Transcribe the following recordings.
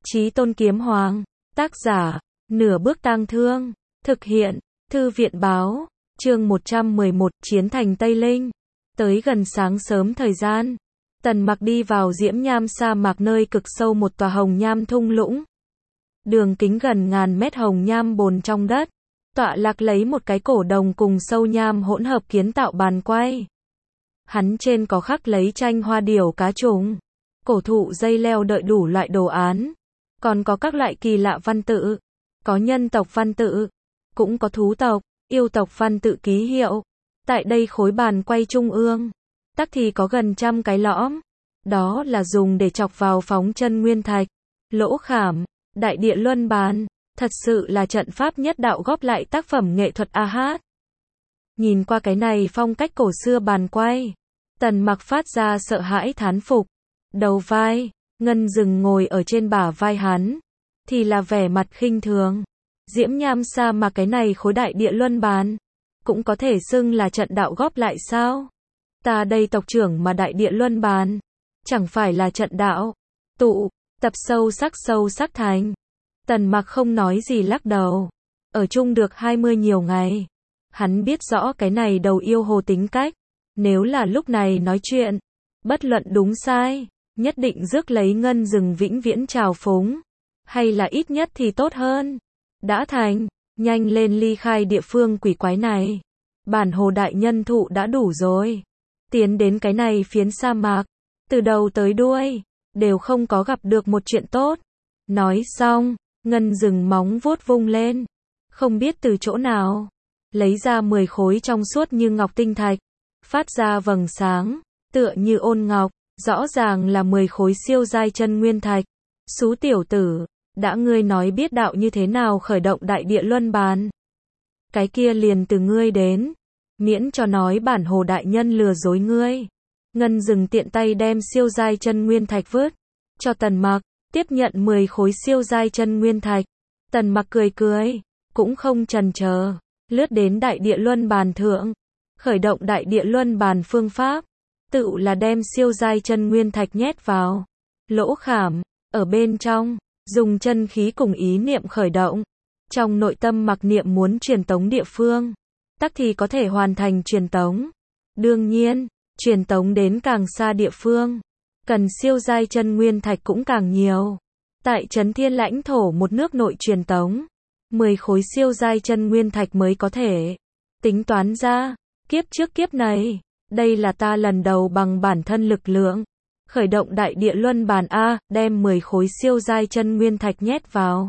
Chí Tôn Kiếm Hoàng. Tác giả, Nửa Bước Tang Thương. Thực hiện, Thư viện Báo. Chương 111, Chiến thành Tây Linh. Tới gần sáng sớm thời gian, Tần Mặc đi vào diễm nham sa mạc nơi cực sâu một tòa hồng nham thung lũng. Đường kính gần ngàn mét hồng nham bồn trong đất, tọa lạc lấy một cái cổ đồng cùng sâu nham hỗn hợp kiến tạo bàn quay. Hắn trên có khắc lấy tranh hoa điểu cá trùng, cổ thụ dây leo đợi đủ loại đồ án, còn có các loại kỳ lạ văn tự, có nhân tộc văn tự, cũng có thú tộc, yêu tộc văn tự ký hiệu. Tại đây khối bàn quay trung ương, tắc thì có gần 100 cái lõm, đó là dùng để chọc vào phóng chân nguyên thạch, lỗ khảm, đại địa luân bàn, thật sự là trận pháp nhất đạo góp lại tác phẩm nghệ thuật a hát. Nhìn qua cái này phong cách cổ xưa bàn quay, Tần Mặc phát ra sợ hãi thán phục. Đầu vai, Ngân Dừng ngồi ở trên bả vai hắn, thì là vẻ mặt khinh thường. Diễm nham sa mà cái này khối đại địa luân bàn, cũng có thể xưng là trận đạo góp lại sao? Ta đây tộc trưởng mà đại địa luân bàn, chẳng phải là trận đạo tụ tập sâu sắc thành. Tần Mặc không nói gì lắc đầu. Ở chung được 20 nhiều ngày, hắn biết rõ cái này đầu yêu hồ tính cách. Nếu là lúc này nói chuyện, bất luận đúng sai, nhất định rước lấy Ngân Dừng vĩnh viễn trào phúng. Hay là ít nhất thì tốt hơn. Đã thành, nhanh lên ly khai địa phương quỷ quái này. Bản hồ đại nhân thụ đã đủ rồi. Tiến đến cái này phiến sa mạc, từ đầu tới đuôi, đều không có gặp được một chuyện tốt. Nói xong, Ngân Dừng móng vuốt vung lên. Không biết từ chỗ nào, lấy ra 10 khối trong suốt như ngọc tinh thạch, phát ra vầng sáng, tựa như ôn ngọc, rõ ràng là 10 khối siêu giai chân nguyên thạch. Xú tiểu tử, đã ngươi nói biết đạo như thế nào khởi động đại địa luân bàn, cái kia liền từ ngươi đến, miễn cho nói bản hồ đại nhân lừa dối ngươi. Ngân Dừng tiện tay đem siêu giai chân nguyên thạch vứt cho Tần Mặc, tiếp nhận 10 khối siêu giai chân nguyên thạch. Tần Mặc cười cười, cũng không chần chờ, lướt đến đại địa luân bàn thượng, khởi động đại địa luân bàn phương pháp, tự là đem siêu giai chân nguyên thạch nhét vào lỗ khảm ở bên trong, dùng chân khí cùng ý niệm khởi động. Trong nội tâm mặc niệm muốn truyền tống địa phương, tắc thì có thể hoàn thành truyền tống. Đương nhiên, truyền tống đến càng xa địa phương, cần siêu giai chân nguyên thạch cũng càng nhiều. Tại Trấn Thiên lãnh thổ một nước nội truyền tống, 10 khối siêu giai chân nguyên thạch mới có thể. Tính toán ra, kiếp trước kiếp này, đây là ta lần đầu bằng bản thân lực lượng khởi động đại địa luân bàn a, đem 10 khối siêu giai chân nguyên thạch nhét vào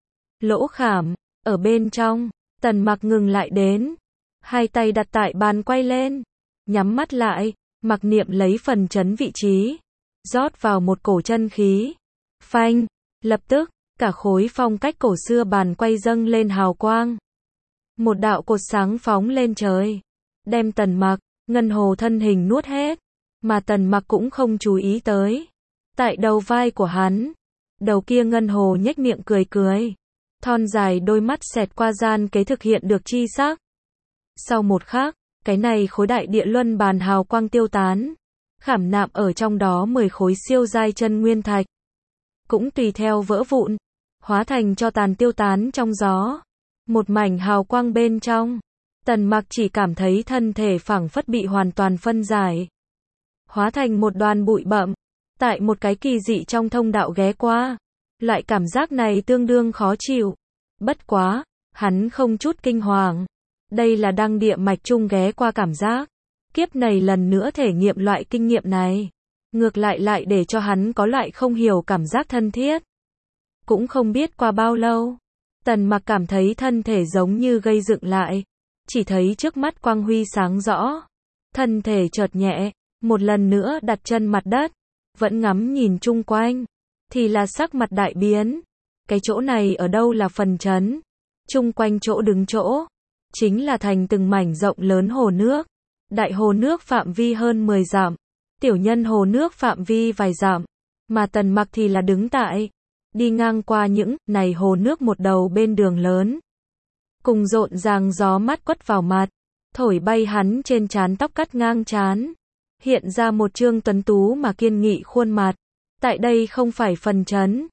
lỗ khảm ở bên trong. Tần Mặc ngừng lại đến, hai tay đặt tại bàn quay lên, nhắm mắt lại, mặc niệm lấy phần chấn vị trí, rót vào một cổ chân khí. Phanh, lập tức, cả khối phong cách cổ xưa bàn quay dâng lên hào quang. Một đạo cột sáng phóng lên trời, đem Tần Mặc, Ngân Hồ thân hình nuốt hết, mà Tần Mặc cũng không chú ý tới. Tại đầu vai của hắn, đầu kia Ngân Hồ nhếch miệng cười cười, thon dài đôi mắt xẹt qua gian kế thực hiện được chi sắc. Sau một khắc, cái này khối đại địa luân bàn hào quang tiêu tán, khảm nạm ở trong đó 10 khối siêu giai chân nguyên thạch, cũng tùy theo vỡ vụn, hóa thành tro tàn tiêu tán trong gió. Một mảnh hào quang bên trong, Tần Mặc chỉ cảm thấy thân thể phảng phất bị hoàn toàn phân giải, hóa thành một đoàn bụi bặm. Tại một cái kỳ dị trong thông đạo ghé qua, loại cảm giác này tương đương khó chịu. Bất quá, hắn không chút kinh hoàng. Đây là đăng địa mạch trung ghé qua cảm giác. Kiếp này lần nữa thể nghiệm loại kinh nghiệm này, ngược lại để cho hắn có loại không hiểu cảm giác thân thiết. Cũng không biết qua bao lâu, Tần Mặc cảm thấy thân thể giống như gây dựng lại, chỉ thấy trước mắt quang huy sáng rõ, thân thể chợt nhẹ, một lần nữa đặt chân mặt đất, vẫn ngắm nhìn chung quanh, thì là sắc mặt đại biến. Cái chỗ này ở đâu là phần chấn? Chung quanh chỗ đứng chỗ, chính là thành từng mảnh rộng lớn hồ nước. Đại hồ nước phạm vi hơn 10 dặm, tiểu nhân hồ nước phạm vi vài dặm, mà Tần Mặc thì là đứng tại, đi ngang qua những này hồ nước một đầu bên đường lớn. Cùng rộn ràng gió mát quất vào mặt, thổi bay hắn trên trán tóc cắt ngang trán, hiện ra một trương tuấn tú mà kiên nghị khuôn mặt. Tại đây không phải phần chấn,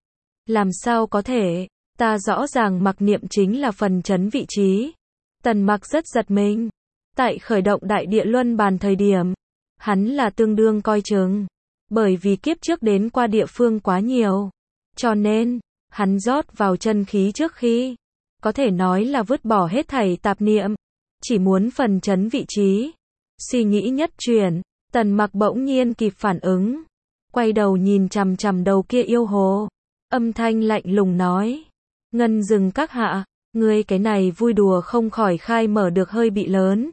Làm sao có thể, ta rõ ràng mặc niệm chính là phần trấn vị trí. Tần Mặc rất giật mình. Tại khởi động đại địa luân bàn thời điểm, hắn là tương đương coi chừng. Bởi vì kiếp trước đến qua địa phương quá nhiều. Cho nên, hắn rót vào chân khí trước khi, có thể nói là vứt bỏ hết thảy tạp niệm. Chỉ muốn phần trấn vị trí. Suy nghĩ nhất chuyển, Tần Mặc bỗng nhiên kịp phản ứng. Quay đầu nhìn chằm chằm đầu kia yêu hồ. Âm thanh lạnh lùng nói. Ngân Dừng các hạ, ngươi cái này vui đùa không khỏi khai mở được hơi bị lớn.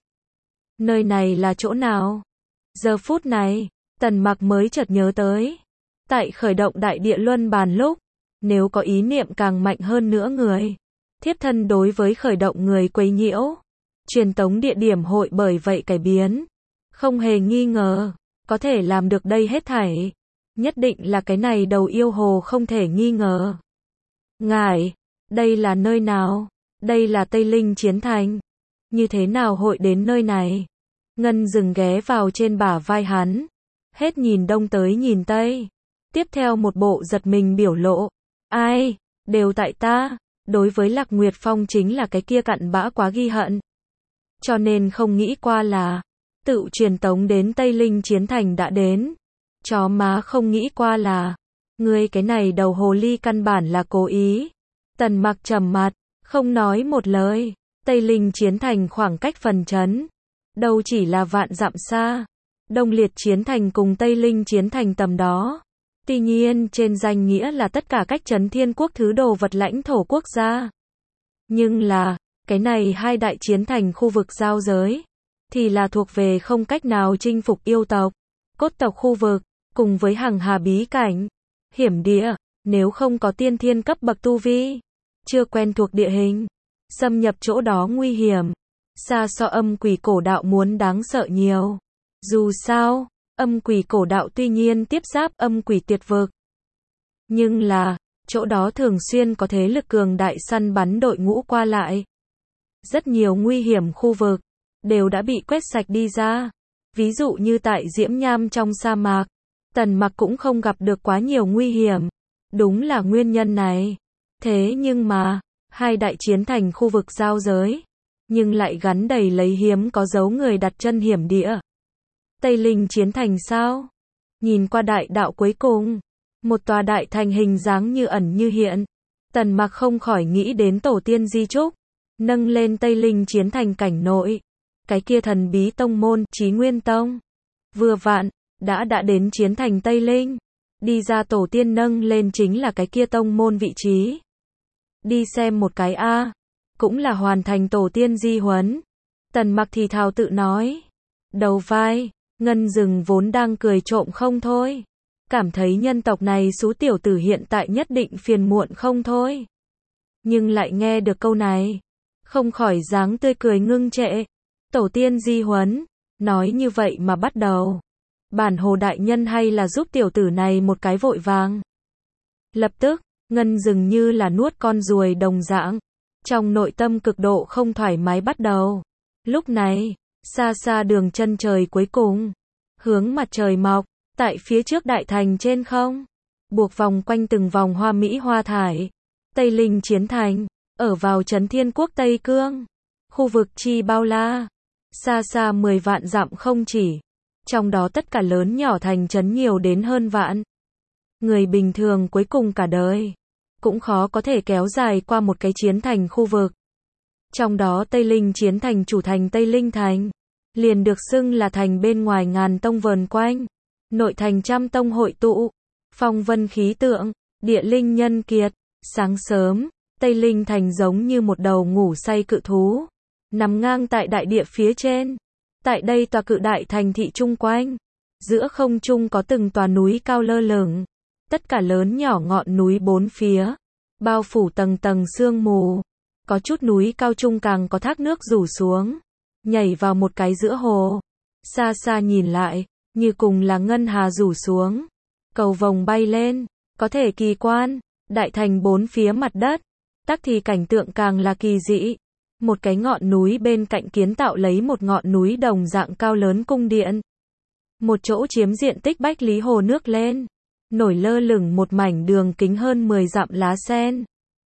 Nơi này là chỗ nào? Giờ phút này, Tần Mặc mới chợt nhớ tới. Tại khởi động đại địa luân bàn lúc, nếu có ý niệm càng mạnh hơn nữa người, thiếp thân đối với khởi động người quấy nhiễu, truyền tống địa điểm hội bởi vậy cải biến. Không hề nghi ngờ, có thể làm được đây hết thảy. Nhất định là cái này đầu yêu hồ không thể nghi ngờ. Ngài, đây là nơi nào? Đây là Tây Linh Chiến Thành. Như thế nào hội đến nơi này? Ngân Dừng ghé vào trên bả vai hắn. Hết nhìn đông tới nhìn tây. Tiếp theo một bộ giật mình biểu lộ. Ai? Đều tại ta. Đối với Lạc Nguyệt Phong chính là cái kia cặn bã quá ghi hận. Cho nên không nghĩ qua là tự truyền tống đến Tây Linh Chiến Thành đã đến. Chó má không nghĩ qua là ngươi cái này đầu hồ ly căn bản là cố ý. Tần Mặc trầm mặt, không nói một lời. Tây Linh Chiến Thành khoảng cách phần trấn đâu chỉ là vạn dặm xa. Đông Liệt Chiến Thành cùng Tây Linh Chiến Thành tầm đó. Tuy nhiên trên danh nghĩa là tất cả cách trấn thiên quốc thứ đồ vật lãnh thổ quốc gia. Nhưng là, cái này hai đại chiến thành khu vực giao giới, thì là thuộc về không cách nào chinh phục yêu tộc, cốt tộc khu vực, cùng với hằng hà bí cảnh, hiểm địa, nếu không có tiên thiên cấp bậc tu vi, chưa quen thuộc địa hình, xâm nhập chỗ đó nguy hiểm, xa so âm quỷ cổ đạo muốn đáng sợ nhiều. Dù sao, âm quỷ cổ đạo tuy nhiên tiếp giáp âm quỷ tuyệt vực, nhưng là, chỗ đó thường xuyên có thế lực cường đại săn bắn đội ngũ qua lại. Rất nhiều nguy hiểm khu vực, đều đã bị quét sạch đi ra. Ví dụ như tại Diễm Nham trong sa mạc, Tần Mặc cũng không gặp được quá nhiều nguy hiểm. Đúng là nguyên nhân này. Thế nhưng mà, hai đại chiến thành khu vực giao giới, nhưng lại gắn đầy lấy hiếm có dấu người đặt chân hiểm địa. Tây Linh Chiến Thành sao? Nhìn qua đại đạo cuối cùng, một tòa đại thành hình dáng như ẩn như hiện. Tần Mặc không khỏi nghĩ đến tổ tiên di trúc, nâng lên Tây Linh Chiến Thành cảnh nội. Cái kia thần bí tông môn, Chí Nguyên Tông. Vừa vạn, đã đến Chiến Thành Tây Linh. Đi ra tổ tiên nâng lên chính là cái kia tông môn vị trí. Đi xem một cái a, cũng là hoàn thành tổ tiên di huấn. Tần Mặc thì thào tự nói. Đầu vai, Ngân Dừng vốn đang cười trộm không thôi. Cảm thấy nhân tộc này xú tiểu tử hiện tại nhất định phiền muộn không thôi. Nhưng lại nghe được câu này, không khỏi dáng tươi cười ngưng trệ. Tổ tiên di huấn, nói như vậy mà bắt đầu. Bản hồ đại nhân hay là giúp tiểu tử này một cái vội vàng. Lập tức, Ngân Dừng như là nuốt con ruồi đồng dạng. Trong nội tâm cực độ không thoải mái bắt đầu. Lúc này, xa xa đường chân trời cuối cùng, hướng mặt trời mọc, tại phía trước đại thành trên không, buộc vòng quanh từng vòng hoa mỹ hoa thải. Tây Linh Chiến Thành, ở vào trấn Thiên Quốc Tây Cương, khu vực chi bao la, xa xa 10 vạn dặm không chỉ, trong đó tất cả lớn nhỏ thành trấn nhiều đến hơn vạn. Người bình thường cuối cùng cả đời, cũng khó có thể kéo dài qua một cái chiến thành khu vực. Trong đó Tây Linh Chiến Thành chủ thành Tây Linh Thành, liền được xưng là thành bên ngoài ngàn tông vờn quanh, nội thành trăm tông hội tụ, phong vân khí tượng, địa linh nhân kiệt. Sáng sớm, Tây Linh Thành giống như một đầu ngủ say cự thú, nằm ngang tại đại địa phía trên. Tại đây tòa cự đại thành thị chung quanh, giữa không trung có từng tòa núi cao lơ lửng, tất cả lớn nhỏ ngọn núi bốn phía, bao phủ tầng tầng sương mù. Có chút núi cao trung càng có thác nước rủ xuống, nhảy vào một cái giữa hồ. Xa xa nhìn lại, như cùng là ngân hà rủ xuống, cầu vồng bay lên, có thể kỳ quan. Đại thành bốn phía mặt đất, tắc thì cảnh tượng càng là kỳ dị. Một cái ngọn núi bên cạnh kiến tạo lấy một ngọn núi đồng dạng cao lớn cung điện. Một chỗ chiếm diện tích bách lý hồ nước lên. nổi lơ lửng một mảnh đường kính hơn 10 dặm lá sen.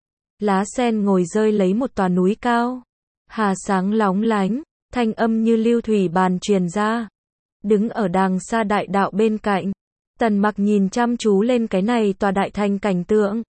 Lá sen ngồi rơi lấy một tòa núi cao. Hà sáng lóng lánh, thanh âm như lưu thủy bàn truyền ra. Đứng ở đàng xa đại đạo bên cạnh, Tần Mặc nhìn chăm chú lên cái này tòa đại thành cảnh tượng.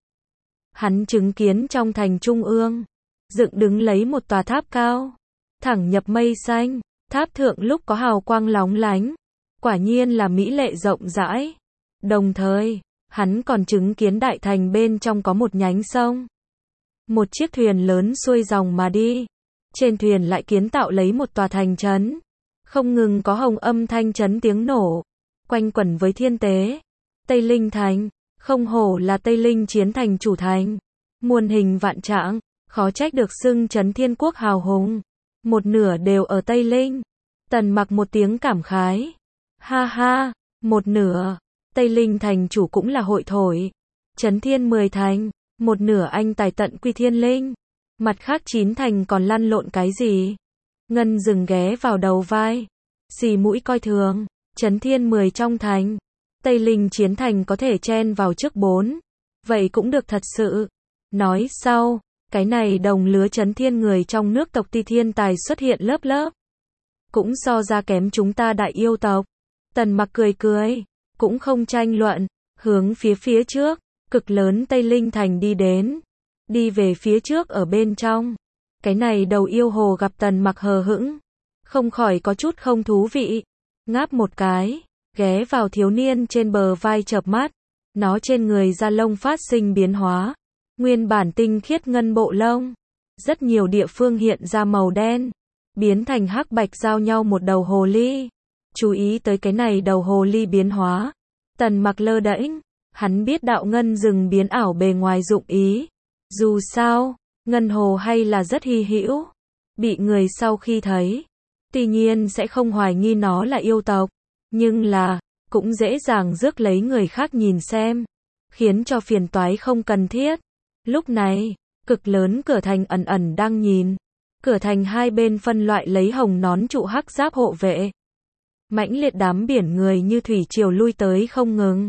Hắn chứng kiến trong thành trung ương, dựng đứng lấy một tòa tháp cao, thẳng nhập mây xanh, tháp thượng lúc có hào quang lóng lánh, quả nhiên là mỹ lệ rộng rãi. Đồng thời, hắn còn chứng kiến đại thành bên trong có một nhánh sông. Một chiếc thuyền lớn xuôi dòng mà đi, trên thuyền lại kiến tạo lấy một tòa thành trấn, không ngừng có hồng âm thanh trấn tiếng nổ, quanh quẩn với thiên tế. Tây Linh Thành, không hổ là Tây Linh chiến thành chủ thành, muôn hình vạn trạng, khó trách được xưng trấn thiên quốc hào hùng, một nửa đều ở Tây Linh. Tần Mặc một tiếng cảm khái, ha ha, một nửa, Tây Linh thành chủ cũng là hội thổi, trấn thiên 10 thành, một nửa anh tài tận quy thiên linh, mặt khác 9 thành còn lăn lộn cái gì? Ngân dừng ghé vào đầu vai, xì mũi coi thường, trấn thiên 10 trong thành, Tây Linh chiến thành có thể chen vào trước 4, vậy cũng được thật sự. Nói sau, cái này đồng lứa trấn thiên người trong nước tộc Ti thiên tài xuất hiện lớp lớp, cũng so ra kém chúng ta đại yêu tộc. Tần Mặc cười cười, cũng không tranh luận, hướng phía trước, cực lớn Tây Linh thành đi đến, đi về phía trước ở bên trong. Cái này đầu yêu hồ gặp Tần Mặc hờ hững, không khỏi có chút không thú vị, ngáp một cái, ghé vào thiếu niên trên bờ vai chợp mắt, nó trên người da lông phát sinh biến hóa, nguyên bản tinh khiết ngân bộ lông, rất nhiều địa phương hiện ra màu đen, biến thành hắc bạch giao nhau một đầu hồ ly. Chú ý tới cái này đầu hồ ly biến hóa, Tần Mặc lơ đễnh, hắn biết đạo ngân rừng biến ảo bề ngoài dụng ý. Dù sao, ngân hồ hay là rất hy hữu, bị người sau khi thấy, tuy nhiên sẽ không hoài nghi nó là yêu tộc, nhưng là, cũng dễ dàng rước lấy người khác nhìn xem, khiến cho phiền toái không cần thiết. Lúc này, cực lớn cửa thành ẩn ẩn đang nhìn, cửa thành hai bên phân loại lấy hồng nón trụ hắc giáp hộ vệ. Mãnh liệt đám biển người như thủy triều lui tới không ngừng.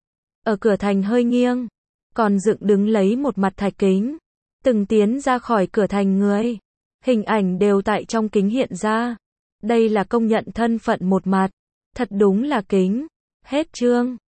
Ở cửa thành hơi nghiêng, còn dựng đứng lấy một mặt thạch kính, từng tiến ra khỏi cửa thành người, hình ảnh đều tại trong kính hiện ra. Đây là công nhận thân phận một mặt, thật đúng là kính. Hết chương.